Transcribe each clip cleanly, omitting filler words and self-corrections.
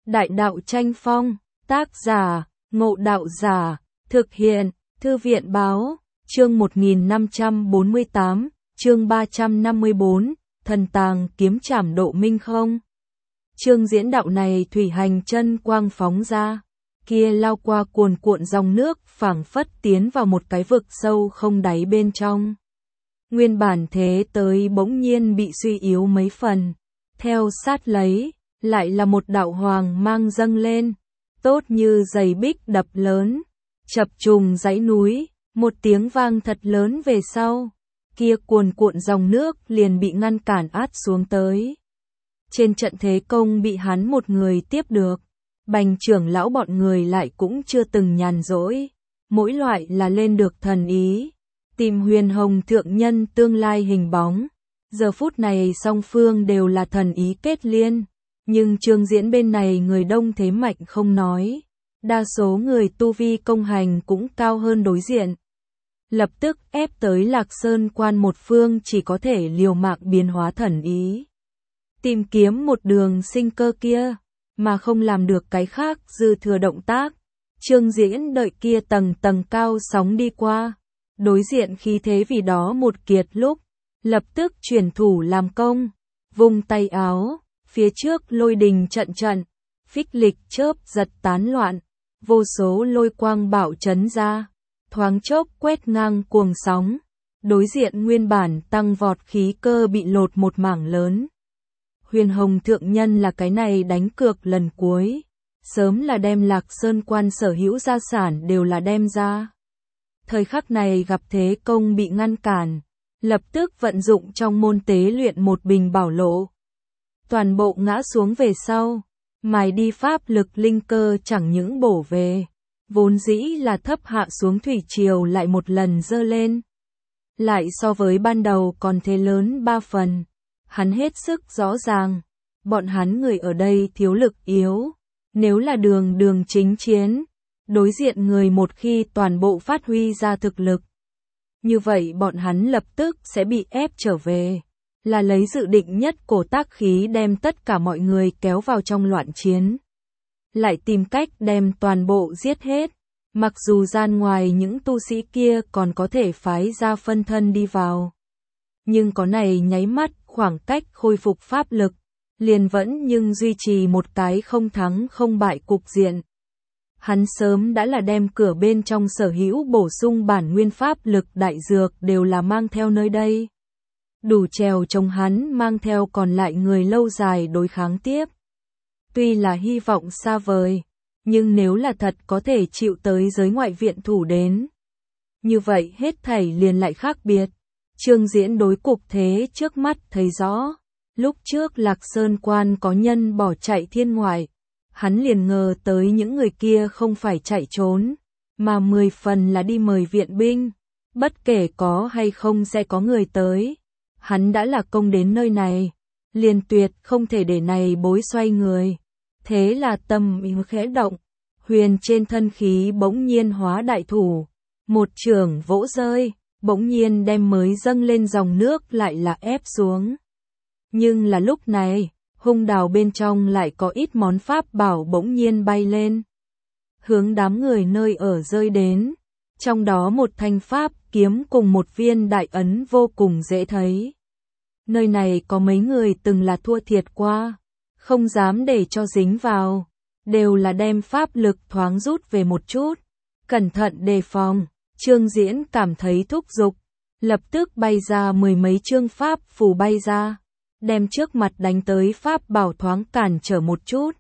Đại đạo tranh phong, tác giả, Ngộ Đạo Giả, thực hiện, Thư viện báo, chương 1548, chương 354, thần tàng kiếm trảm độ minh không. Chương diễn đạo này thủy hành chân quang phóng ra, kia lao qua cuồn cuộn dòng nước phảng phất tiến vào một cái vực sâu không đáy bên trong. Nguyên bản thế tới bỗng nhiên bị suy yếu mấy phần, theo sát lấy, lại là một đạo hoàng mang dâng lên, tốt như giày bích đập lớn, chập trùng dãy núi, một tiếng vang thật lớn về sau, kia cuồn cuộn dòng nước liền bị ngăn cản át xuống tới. Trên trận thế công bị hắn một người tiếp được, Bành trưởng lão bọn người lại cũng chưa từng nhàn rỗi, mỗi loại là lên được thần ý, tìm Huyền Hồng thượng nhân tương lai hình bóng. Giờ phút này song phương đều là thần ý kết liên, nhưng chương diễn bên này người đông thế mạnh không nói, đa số người tu vi công hành cũng cao hơn đối diện. Lập tức ép tới Lạc Sơn quan một phương chỉ có thể liều mạng biến hóa thần ý, tìm kiếm một đường sinh cơ kia, mà không làm được cái khác dư thừa động tác. Chương diễn đợi kia tầng tầng cao sóng đi qua, đối diện khí thế vì đó một kiệt lúc, lập tức chuyển thủ làm công, vung tay áo, phía trước lôi đình trận trận, phích lịch chớp giật tán loạn, vô số lôi quang bạo chấn ra, thoáng chốc quét ngang cuồng sóng, đối diện nguyên bản tăng vọt khí cơ bị lột một mảng lớn. Huyền Hồng thượng nhân là cái này đánh cược lần cuối, sớm là đem Lạc Sơn quan sở hữu gia sản đều là đem ra. Thời khắc này gặp thế công bị ngăn cản, lập tức vận dụng trong môn tế luyện một bình bảo lộ. Toàn bộ ngã xuống về sau, mài đi pháp lực linh cơ chẳng những bổ về, vốn dĩ là thấp hạ xuống thủy triều lại một lần dơ lên. Lại so với ban đầu còn thế lớn 3 phần, hắn hết sức rõ ràng, bọn hắn người ở đây thiếu lực yếu, nếu là đường chính chiến, đối diện người một khi toàn bộ phát huy ra thực lực. Như vậy bọn hắn lập tức sẽ bị ép trở về, là lấy dự định nhất cổ tác khí đem tất cả mọi người kéo vào trong loạn chiến. Lại tìm cách đem toàn bộ giết hết, mặc dù gian ngoài những tu sĩ kia còn có thể phái ra phân thân đi vào. Nhưng có này nháy mắt khoảng cách khôi phục pháp lực, liền vẫn nhưng duy trì một cái không thắng không bại cục diện. Hắn sớm đã là đem cửa bên trong sở hữu bổ sung bản nguyên pháp lực đại dược đều là mang theo nơi đây. Đủ trèo chống hắn mang theo còn lại người lâu dài đối kháng tiếp. Tuy là hy vọng xa vời, nhưng nếu là thật có thể chịu tới giới ngoại viện thủ đến. Như vậy hết thảy liền lại khác biệt. Chương diễn đối cục thế trước mắt thấy rõ. Lúc trước Lạc Sơn quan có nhân bỏ chạy thiên ngoại. Hắn liền ngờ tới những người kia không phải chạy trốn, mà 10 phần là đi mời viện binh. Bất kể có hay không sẽ có người tới. Hắn đã là công đến nơi này, liền tuyệt không thể để này bối xoay người. Thế là tâm ý khẽ động, huyền trên thân khí bỗng nhiên hóa đại thủ. Một chưởng vỗ rơi, bỗng nhiên đem mới dâng lên dòng nước lại là ép xuống. Nhưng là lúc này, hung đào bên trong lại có ít món pháp bảo bỗng nhiên bay lên. Hướng đám người nơi ở rơi đến, trong đó một thanh pháp kiếm cùng một viên đại ấn vô cùng dễ thấy. Nơi này có mấy người từng là thua thiệt qua, không dám để cho dính vào, đều là đem pháp lực thoáng rút về một chút, cẩn thận đề phòng. Chương diễn cảm thấy thúc giục, lập tức bay ra 10 mấy chương pháp phù bay ra, đem trước mặt đánh tới pháp bảo thoáng cản trở một chút.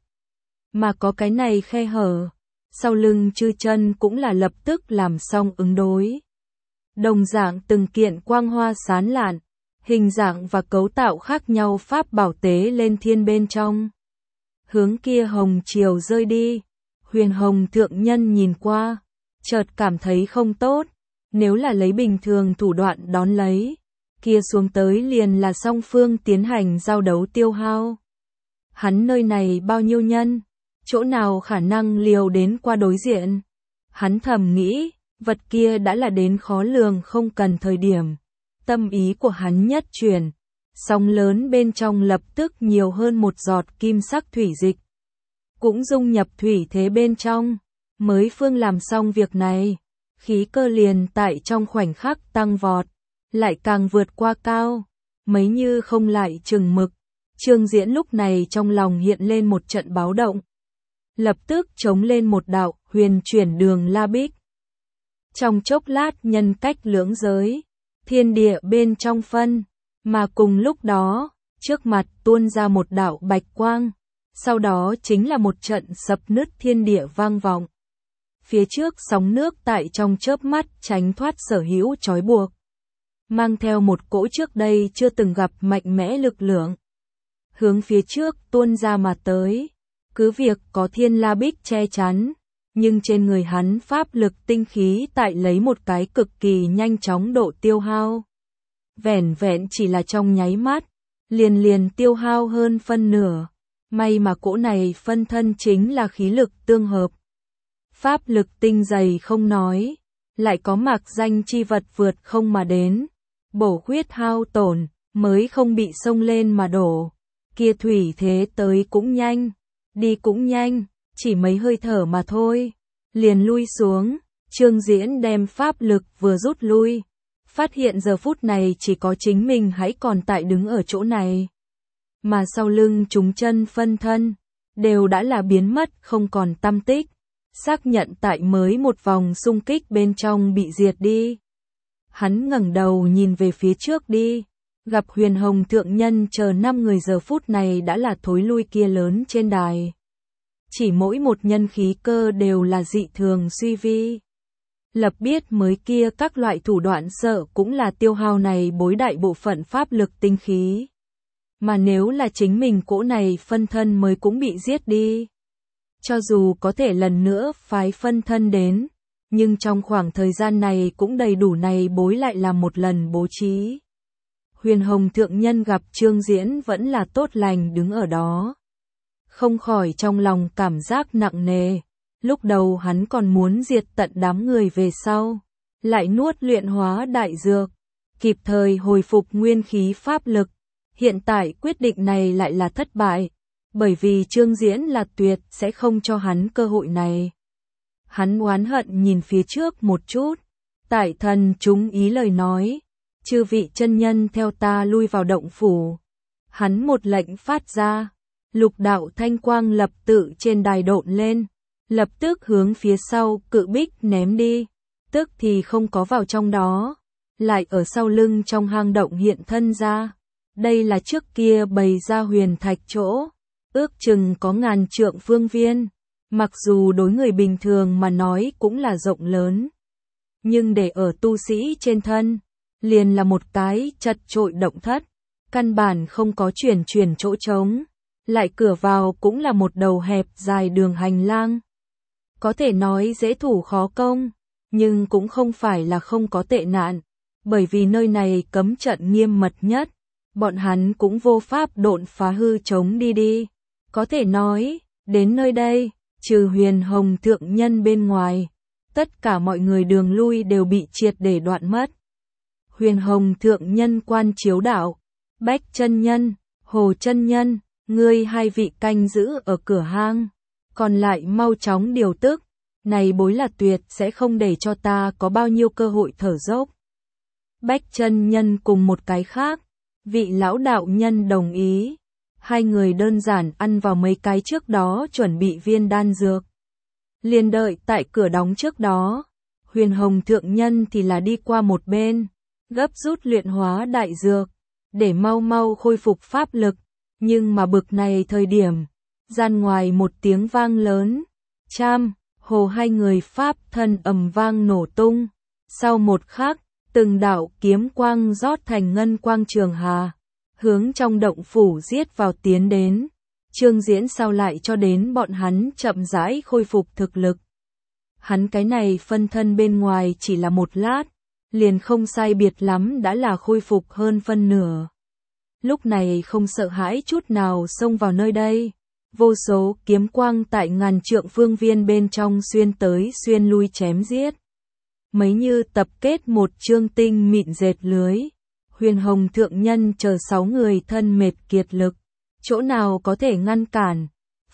Mà có cái này khe hở, sau lưng chư chân cũng là lập tức làm xong ứng đối. Đồng dạng từng kiện quang hoa sán lạn, hình dạng và cấu tạo khác nhau pháp bảo tế lên thiên bên trong. Hướng kia hồng chiều rơi đi, Huyền Hồng thượng nhân nhìn qua, chợt cảm thấy không tốt, nếu là lấy bình thường thủ đoạn đón lấy, kia xuống tới liền là song phương tiến hành giao đấu tiêu hao. Hắn nơi này bao nhiêu nhân, chỗ nào khả năng liều đến qua đối diện. Hắn thầm nghĩ, vật kia đã là đến khó lường không cần thời điểm. Tâm ý của hắn nhất chuyển, sóng lớn bên trong lập tức nhiều hơn một giọt kim sắc thủy dịch. cũng dung nhập thủy thế bên trong. Mới phương làm xong việc này, khí cơ liền tại trong khoảnh khắc tăng vọt, lại càng vượt qua cao, mấy như không lại chừng mực. Trương Diễn lúc này trong lòng hiện lên một trận báo động. Lập tức chống lên một đạo huyền chuyển đường La Bích. Trong chốc lát nhân cách lưỡng giới, thiên địa bên trong phân, mà cùng lúc đó, trước mặt tuôn ra một đạo bạch quang, sau đó chính là một trận sập nứt thiên địa vang vọng. Phía trước sóng nước tại trong chớp mắt tránh thoát sở hữu trói buộc, mang theo một cỗ trước đây chưa từng gặp mạnh mẽ lực lượng, hướng phía trước tuôn ra mà tới. Cứ việc có thiên la bích che chắn, nhưng trên người hắn pháp lực tinh khí tại lấy một cái cực kỳ nhanh chóng độ tiêu hao. Vẻn vẹn chỉ là trong nháy mắt, liền tiêu hao hơn phân nửa. May mà cỗ này phân thân chính là khí lực tương hợp. Pháp lực tinh dày không nói, lại có mạc danh chi vật vượt không mà đến, bổ khuyết hao tổn, mới không bị xông lên mà đổ. Kia thủy thế tới cũng nhanh, đi cũng nhanh, chỉ mấy hơi thở mà thôi, liền lui xuống. Trương Diễn đem pháp lực vừa rút lui, phát hiện giờ phút này chỉ có chính mình hãy còn tại đứng ở chỗ này, mà sau lưng chúng chân phân thân đều đã là biến mất không còn tăm tích, xác nhận tại mới một vòng xung kích bên trong bị diệt đi. Hắn ngẩng đầu nhìn về phía trước đi, gặp Huyền Hồng thượng nhân chờ 5 người giờ phút này đã là thối lui kia lớn trên đài. Chỉ mỗi một nhân khí cơ đều là dị thường suy vi. Lập biết mới kia các loại thủ đoạn sợ cũng là tiêu hao này bối đại bộ phận pháp lực tinh khí. Mà nếu là chính mình cỗ này phân thân mới cũng bị giết đi. Cho dù có thể lần nữa phái phân thân đến, nhưng trong khoảng thời gian này cũng đầy đủ này bối lại làm một lần bố trí. Huyền Hồng thượng nhân gặp Trương Diễn vẫn là tốt lành đứng ở đó, không khỏi trong lòng cảm giác nặng nề. Lúc đầu hắn còn muốn diệt tận đám người về sau, lại nuốt luyện hóa đại dược, kịp thời hồi phục nguyên khí pháp lực. Hiện tại quyết định này lại là thất bại, bởi vì Trương Diễn là tuyệt sẽ không cho hắn cơ hội này. Hắn oán hận nhìn phía trước một chút, tại thần chúng ý lời nói, chư vị chân nhân theo ta lui vào động phủ. Hắn một lệnh phát ra, lục đạo thanh quang lập tự trên đài độn lên, lập tức hướng phía sau cự bích ném đi, tức thì không có vào trong đó, lại ở sau lưng trong hang động hiện thân ra. Đây là trước kia bày ra huyền thạch chỗ, ước chừng có 1000 trượng phương viên, mặc dù đối người bình thường mà nói cũng là rộng lớn, nhưng để ở tu sĩ trên thân, liền là một cái chật trội động thất, căn bản không có chuyển chỗ trống, lại cửa vào cũng là một đầu hẹp dài đường hành lang. Có thể nói dễ thủ khó công, nhưng cũng không phải là không có tệ nạn, bởi vì nơi này cấm trận nghiêm mật nhất, bọn hắn cũng vô pháp độn phá hư chống đi. Có thể nói, đến nơi đây, trừ Huyền Hồng thượng nhân bên ngoài, tất cả mọi người đường lui đều bị triệt để đoạn mất. Huyền Hồng thượng nhân quan chiếu đạo, Bách chân nhân, Hồ chân nhân, ngươi hai vị canh giữ ở cửa hang, còn lại mau chóng điều tức, này bối là tuyệt sẽ không để cho ta có bao nhiêu cơ hội thở dốc. Bách chân nhân cùng một cái khác, vị lão đạo nhân đồng ý, hai người đơn giản ăn vào mấy cái trước đó chuẩn bị viên đan dược. Liền đợi tại cửa đóng trước đó, Huyền Hồng thượng nhân thì là đi qua một bên, gấp rút luyện hóa đại dược, để mau mau khôi phục pháp lực, nhưng mà bực này thời điểm, gian ngoài một tiếng vang lớn, Cham, Hồ hai người pháp thân ầm vang nổ tung, sau một khắc, từng đạo kiếm quang rót thành ngân quang trường hà, hướng trong động phủ giết vào tiến đến. Trương Diễn sao lại cho đến bọn hắn chậm rãi khôi phục thực lực. Hắn cái này phân thân bên ngoài chỉ là một lát, liền không sai biệt lắm đã là khôi phục hơn phân nửa. Lúc này không sợ hãi chút nào xông vào nơi đây, vô số kiếm quang tại 1000 trượng phương viên bên trong xuyên tới xuyên lui chém giết. Mấy như tập kết một chương tinh mịn dệt lưới, Huyền Hồng thượng nhân chờ 6 người thân mệt kiệt lực, chỗ nào có thể ngăn cản,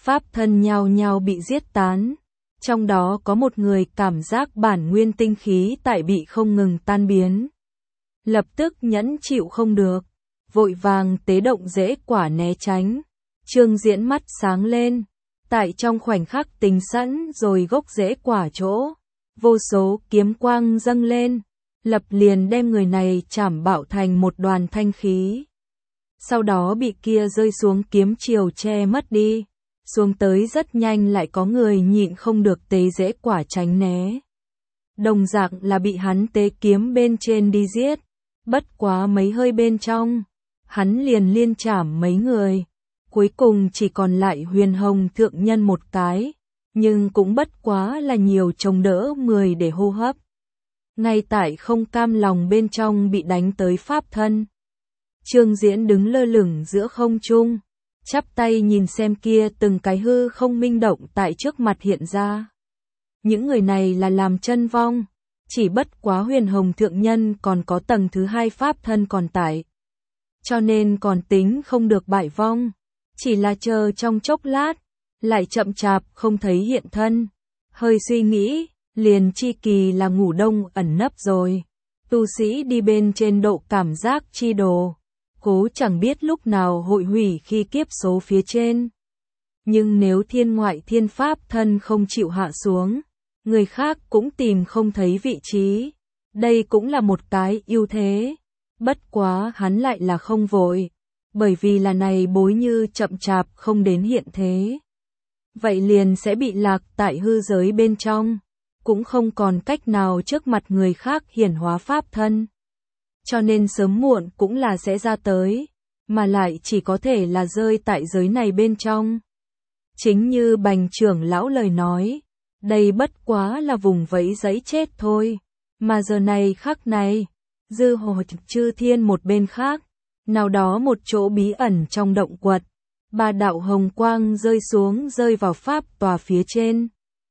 pháp thân nhao nhao bị giết tán. Trong đó có một người cảm giác bản nguyên tinh khí tại bị không ngừng tan biến. Lập tức nhẫn chịu không được, vội vàng tế động rễ quả né tránh. Trương Diễn mắt sáng lên, tại trong khoảnh khắc tính sẵn rồi gốc rễ quả chỗ. Vô số kiếm quang dâng lên, lập liền đem người này chảm bạo thành một đoàn thanh khí. Sau đó bị kia rơi xuống kiếm chiều che mất đi. Xuống tới rất nhanh lại có người nhịn không được tế rễ quả tránh né. Đồng dạng là bị hắn tế kiếm bên trên đi giết. Bất quá mấy hơi bên trong, hắn liền liên chảm mấy người. Cuối cùng chỉ còn lại Huyền Hồng thượng nhân một cái, nhưng cũng bất quá là nhiều chống đỡ 10 để hô hấp. Ngay tại không cam lòng bên trong bị đánh tới pháp thân. Trương Diễn đứng lơ lửng giữa không trung, chắp tay nhìn xem kia từng cái hư không minh động tại trước mặt hiện ra. Những người này là làm chân vong, chỉ bất quá Huyền Hồng thượng nhân còn có tầng thứ 2 pháp thân còn tại. Cho nên còn tính không được bại vong, chỉ là chờ trong chốc lát, lại chậm chạp không thấy hiện thân. Hơi suy nghĩ, liền chi kỳ là ngủ đông ẩn nấp rồi. Tu sĩ đi bên trên độ cảm giác chi đồ, cố chẳng biết lúc nào hội hủy khi kiếp số phía trên. Nhưng nếu thiên ngoại thiên pháp thân không chịu hạ xuống, người khác cũng tìm không thấy vị trí. Đây cũng là một cái ưu thế. Bất quá hắn lại là không vội, bởi vì là này bối như chậm chạp không đến hiện thế. Vậy liền sẽ bị lạc tại hư giới bên trong, cũng không còn cách nào trước mặt người khác hiển hóa pháp thân. Cho nên sớm muộn cũng là sẽ ra tới, mà lại chỉ có thể là rơi tại giới này bên trong. Chính như Bành trưởng lão lời nói, đây bất quá là vùng vẫy giấy chết thôi, mà giờ này khắc này, dư hồ chư thiên một bên khác, nào đó một chỗ bí ẩn trong động quật, 3 đạo hồng quang rơi xuống rơi vào pháp tòa phía trên.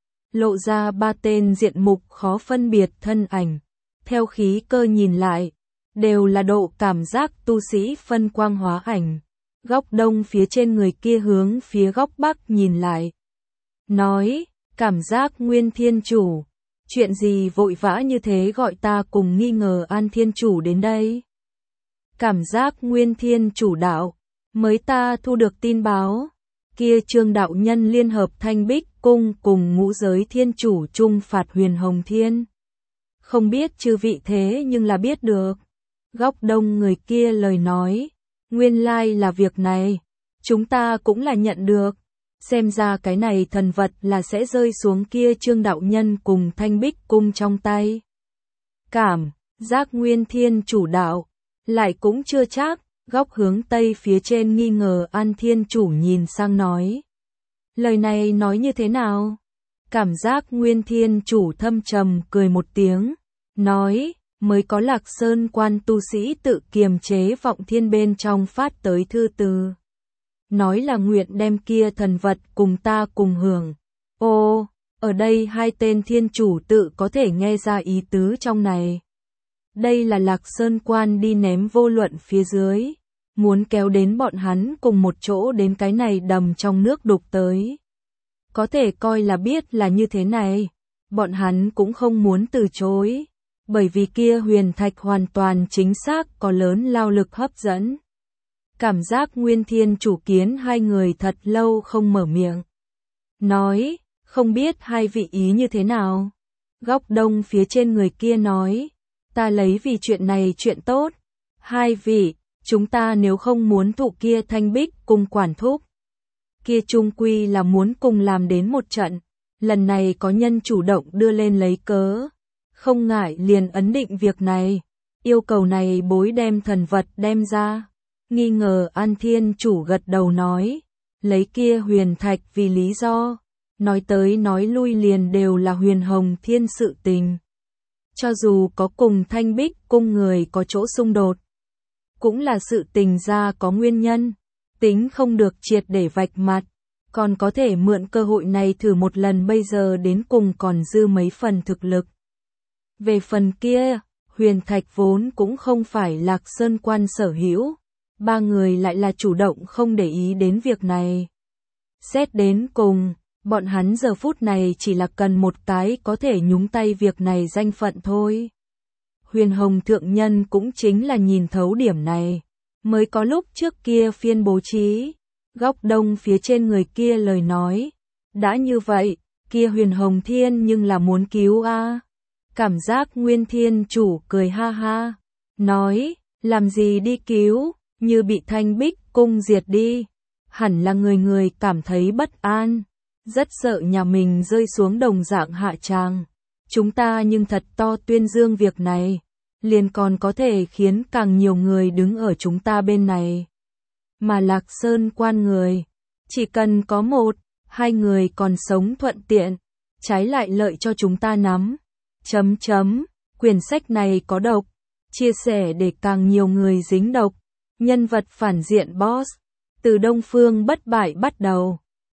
Lộ ra 3 tên diện mục khó phân biệt thân ảnh, theo khí cơ nhìn lại, đều là độ cảm giác tu sĩ phân quang hóa ảnh. Góc đông phía trên người kia hướng phía góc bắc nhìn lại. Nói, cảm giác Nguyên Thiên Chủ, chuyện gì vội vã như thế gọi ta cùng nghi ngờ An Thiên Chủ đến đây. Cảm giác Nguyên Thiên Chủ đạo, mới ta thu được tin báo, kia Trương đạo nhân liên hợp Thanh Bích Cung cùng Ngũ Giới Thiên Chủ chung phạt Huyền Hồng Thiên. Không biết chư vị thế nhưng là biết được. Góc đông người kia lời nói, nguyên lai là việc này, chúng ta cũng là nhận được. Xem ra cái này thần vật là sẽ rơi xuống kia Trương đạo nhân cùng Thanh Bích Cung trong tay. Cảm giác Nguyên Thiên Chủ đạo, lại cũng chưa chắc. Góc hướng tây phía trên nghi ngờ An Thiên Chủ nhìn sang nói. Lời này nói như thế nào? Cảm giác Nguyên Thiên Chủ thâm trầm cười một tiếng, nói, mới có Lạc Sơn quan tu sĩ tự kiềm chế vọng thiên bên trong phát tới thư từ. Nói là nguyện đem kia thần vật cùng ta cùng hưởng. Ô, ở đây 2 tên thiên chủ tự có thể nghe ra ý tứ trong này. Đây là Lạc Sơn quan đi ném vô luận phía dưới, muốn kéo đến bọn hắn cùng một chỗ đến cái này đầm trong nước đục tới. Có thể coi là biết là như thế này, bọn hắn cũng không muốn từ chối, bởi vì kia huyền thạch hoàn toàn chính xác có lớn lao lực hấp dẫn. Cảm giác Nguyên Thiên Chủ kiến 2 người thật lâu không mở miệng. Nói, không biết 2 vị ý như thế nào. Góc đông phía trên người kia nói, ta lấy vì chuyện này chuyện tốt. 2 vị, chúng ta nếu không muốn thụ kia Thanh Bích cùng quản thúc. Kia chung quy là muốn cùng làm đến một trận. Lần này có nhân chủ động đưa lên lấy cớ. Không ngại liền ấn định việc này. Yêu cầu này bối đem thần vật đem ra. Nghi ngờ An Thiên Chủ gật đầu nói. Lấy kia huyền thạch vì lý do. Nói tới nói lui liền đều là Huyền Hồng Thiên sự tình. Cho dù có cùng Thanh Bích cung người có chỗ xung đột, cũng là sự tình ra có nguyên nhân, tính không được triệt để vạch mặt, còn có thể mượn cơ hội này thử một lần bây giờ đến cùng còn dư mấy phần thực lực. Về phần kia, huyền thạch vốn cũng không phải Lạc Sơn quan sở hữu, 3 người lại là chủ động không để ý đến việc này. Xét đến cùng, bọn hắn giờ phút này chỉ là cần một cái có thể nhúng tay việc này danh phận thôi. Huyền Hồng thượng nhân cũng chính là nhìn thấu điểm này, mới có lúc trước kia phiên bố trí, góc đông phía trên người kia lời nói. Đã như vậy, kia Huyền Hồng Thiên nhưng là muốn cứu a. Cảm giác Nguyên Thiên chủ cười ha ha, nói, làm gì đi cứu, như bị Thanh Bích cung diệt đi. Hẳn là người người cảm thấy bất an, rất sợ nhà mình rơi xuống đồng dạng hạ tràng. Chúng ta nhưng thật to tuyên dương việc này, liền còn có thể khiến càng nhiều người đứng ở chúng ta bên này. Mà Lạc Sơn quan người, chỉ cần có một, hai người còn sống thuận tiện, trái lại lợi cho chúng ta nắm. Quyển sách này có độc, chia sẻ để càng nhiều người dính độc. Nhân vật phản diện boss, từ Đông Phương bất bại bắt đầu.